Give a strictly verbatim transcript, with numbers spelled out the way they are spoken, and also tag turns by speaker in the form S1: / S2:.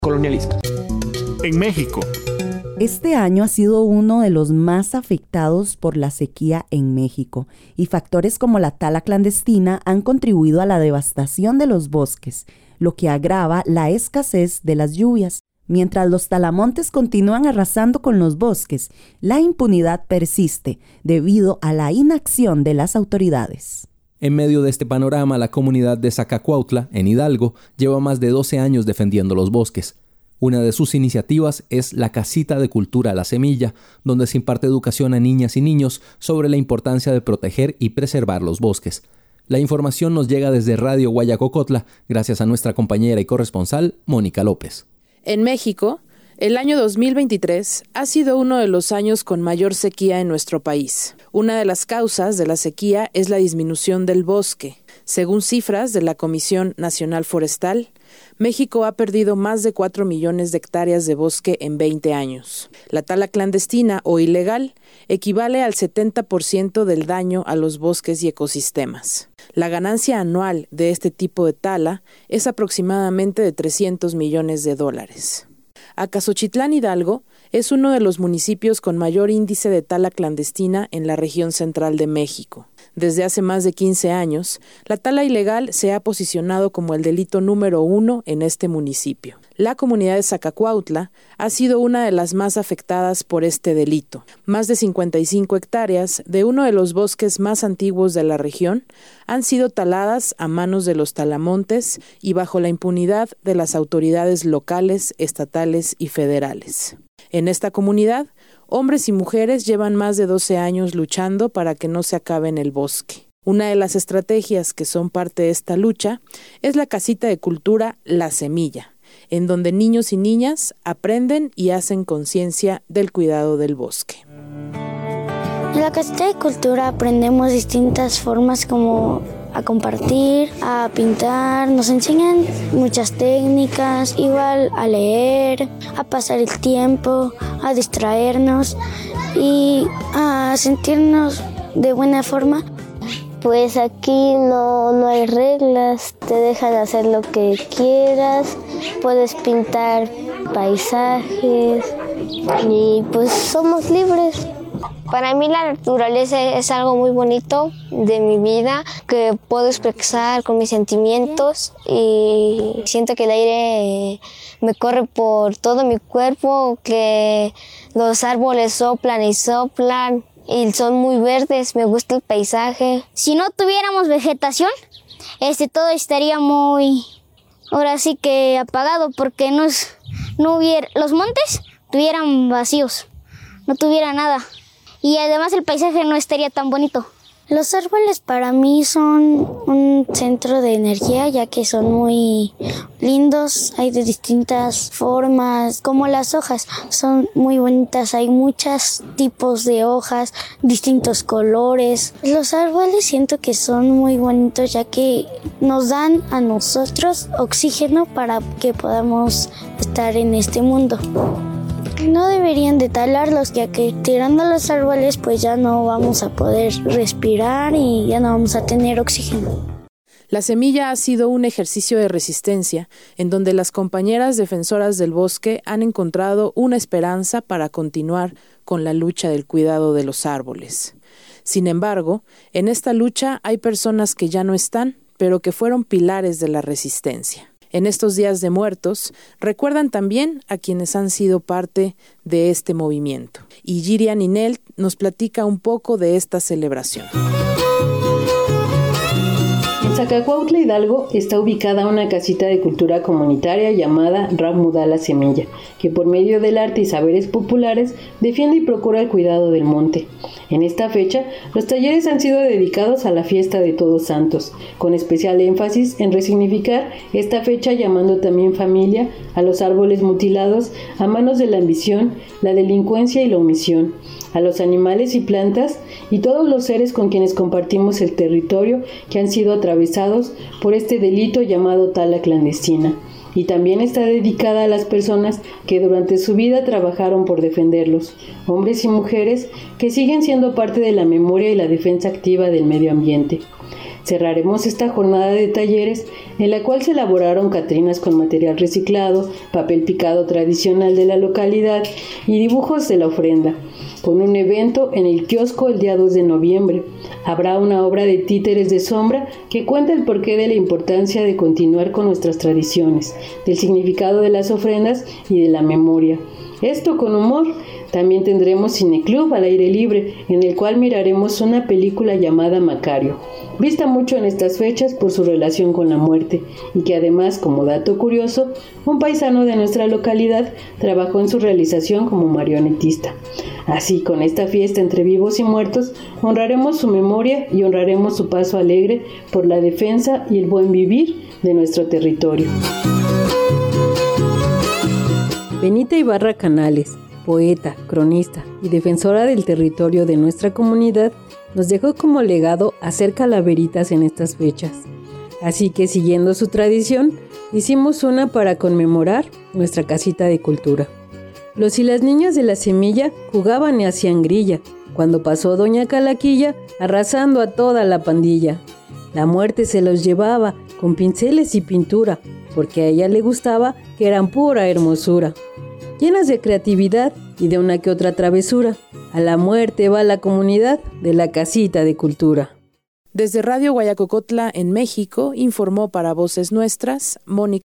S1: Colonialismo.
S2: En México.
S3: Este año ha sido uno de los más afectados por la sequía en México y factores como la tala clandestina han contribuido a la devastación de los bosques, lo que agrava la escasez de las lluvias. Mientras los talamontes continúan arrasando con los bosques, la impunidad persiste debido a la inacción de las autoridades.
S4: En medio de este panorama, la comunidad de Zacacuautla, en Hidalgo, lleva más de doce años defendiendo los bosques. Una de sus iniciativas es la Casita de Cultura La Semilla, donde se imparte educación a niñas y niños sobre la importancia de proteger y preservar los bosques. La información nos llega desde Radio Guayacocotla, gracias a nuestra compañera y corresponsal, Mónica López.
S5: En México, el año dos mil veintitrés ha sido uno de los años con mayor sequía en nuestro país. Una de las causas de la sequía es la disminución del bosque. Según cifras de la Comisión Nacional Forestal, México ha perdido más de cuatro millones de hectáreas de bosque en veinte años. La tala clandestina o ilegal equivale al setenta por ciento del daño a los bosques y ecosistemas. La ganancia anual de este tipo de tala es aproximadamente de trescientos millones de dólares. Acasochitlán, Hidalgo, es uno de los municipios con mayor índice de tala clandestina en la región central de México. Desde hace más de quince años, la tala ilegal se ha posicionado como el delito número uno en este municipio. La comunidad de Zacacuautla ha sido una de las más afectadas por este delito. Más de cincuenta y cinco hectáreas de uno de los bosques más antiguos de la región han sido taladas a manos de los talamontes y bajo la impunidad de las autoridades locales, estatales y federales. En esta comunidad, hombres y mujeres llevan más de doce años luchando para que no se acabe en el bosque. Una de las estrategias que son parte de esta lucha es la Casita de Cultura La Semilla, en donde niños y niñas aprenden y hacen conciencia del cuidado del bosque.
S6: En la Casita de Cultura aprendemos distintas formas como a compartir, a pintar, nos enseñan muchas técnicas, igual a leer, a pasar el tiempo, a distraernos y a sentirnos de buena forma.
S7: Pues aquí no, no hay reglas, te dejan hacer lo que quieras, puedes pintar paisajes y pues somos libres. Para mí la naturaleza es algo muy bonito de mi vida, que puedo expresar con mis sentimientos y siento que el aire me corre por todo mi cuerpo, que los árboles soplan y soplan y son muy verdes, me gusta el paisaje.
S8: Si no tuviéramos vegetación, este todo estaría muy, ahora sí que apagado, porque no, es, no hubiera, los montes estuvieran vacíos, no tuviera nada. Y además el paisaje no estaría tan bonito.
S6: Los árboles para mí son un centro de energía, ya que son muy lindos, hay de distintas formas, como las hojas, son muy bonitas, hay muchos tipos de hojas, distintos colores. Los árboles siento que son muy bonitos, ya que nos dan a nosotros oxígeno para que podamos estar en este mundo. No deberían de talarlos, ya que tirando los árboles pues ya no vamos a poder respirar y ya no vamos a tener oxígeno.
S5: La Semilla ha sido un ejercicio de resistencia en donde las compañeras defensoras del bosque han encontrado una esperanza para continuar con la lucha del cuidado de los árboles. Sin embargo, en esta lucha hay personas que ya no están, pero que fueron pilares de la resistencia. En estos días de muertos, recuerdan también a quienes han sido parte de este movimiento. Y Girian Ninel nos platica un poco de esta celebración.
S9: En Zacacuautla, Hidalgo, está ubicada una casita de cultura comunitaria llamada Ramudá La Semilla, que por medio del arte y saberes populares defiende y procura el cuidado del monte. En esta fecha, los talleres han sido dedicados a la fiesta de Todos Santos, con especial énfasis en resignificar esta fecha llamando también familia a los árboles mutilados a manos de la ambición, la delincuencia y la omisión, a los animales y plantas y todos los seres con quienes compartimos el territorio que han sido atravesados por este delito llamado tala clandestina. Y también está dedicada a las personas que durante su vida trabajaron por defenderlos, hombres y mujeres que siguen siendo parte de la memoria y la defensa activa del medio ambiente. Cerraremos esta jornada de talleres en la cual se elaboraron catrinas con material reciclado, papel picado tradicional de la localidad y dibujos de la ofrenda, con un evento en el kiosco el día dos de noviembre. Habrá una obra de títeres de sombra que cuenta el porqué de la importancia de continuar con nuestras tradiciones, del significado de las ofrendas y de la memoria. Esto con humor. También tendremos cineclub al aire libre, en el cual miraremos una película llamada Macario, vista mucho en estas fechas por su relación con la muerte, y que además, como dato curioso, un paisano de nuestra localidad trabajó en su realización como marionetista. Así, con esta fiesta entre vivos y muertos, honraremos su memoria y honraremos su paso alegre por la defensa y el buen vivir de nuestro territorio.
S1: Benita Ibarra Canales, poeta, cronista y defensora del territorio de nuestra comunidad, nos dejó como legado hacer calaveritas en estas fechas. Así que, siguiendo su tradición, hicimos una para conmemorar nuestra casita de cultura. Los y las niñas de la semilla jugaban y hacían grilla, cuando pasó doña Calaquilla arrasando a toda la pandilla. La muerte se los llevaba con pinceles y pintura, porque a ella le gustaba que eran pura hermosura. Llenas de creatividad y de una que otra travesura, a la muerte va la comunidad de la casita de cultura.
S5: Desde Radio Guayacocotla en México, informó para Voces Nuestras, Mónica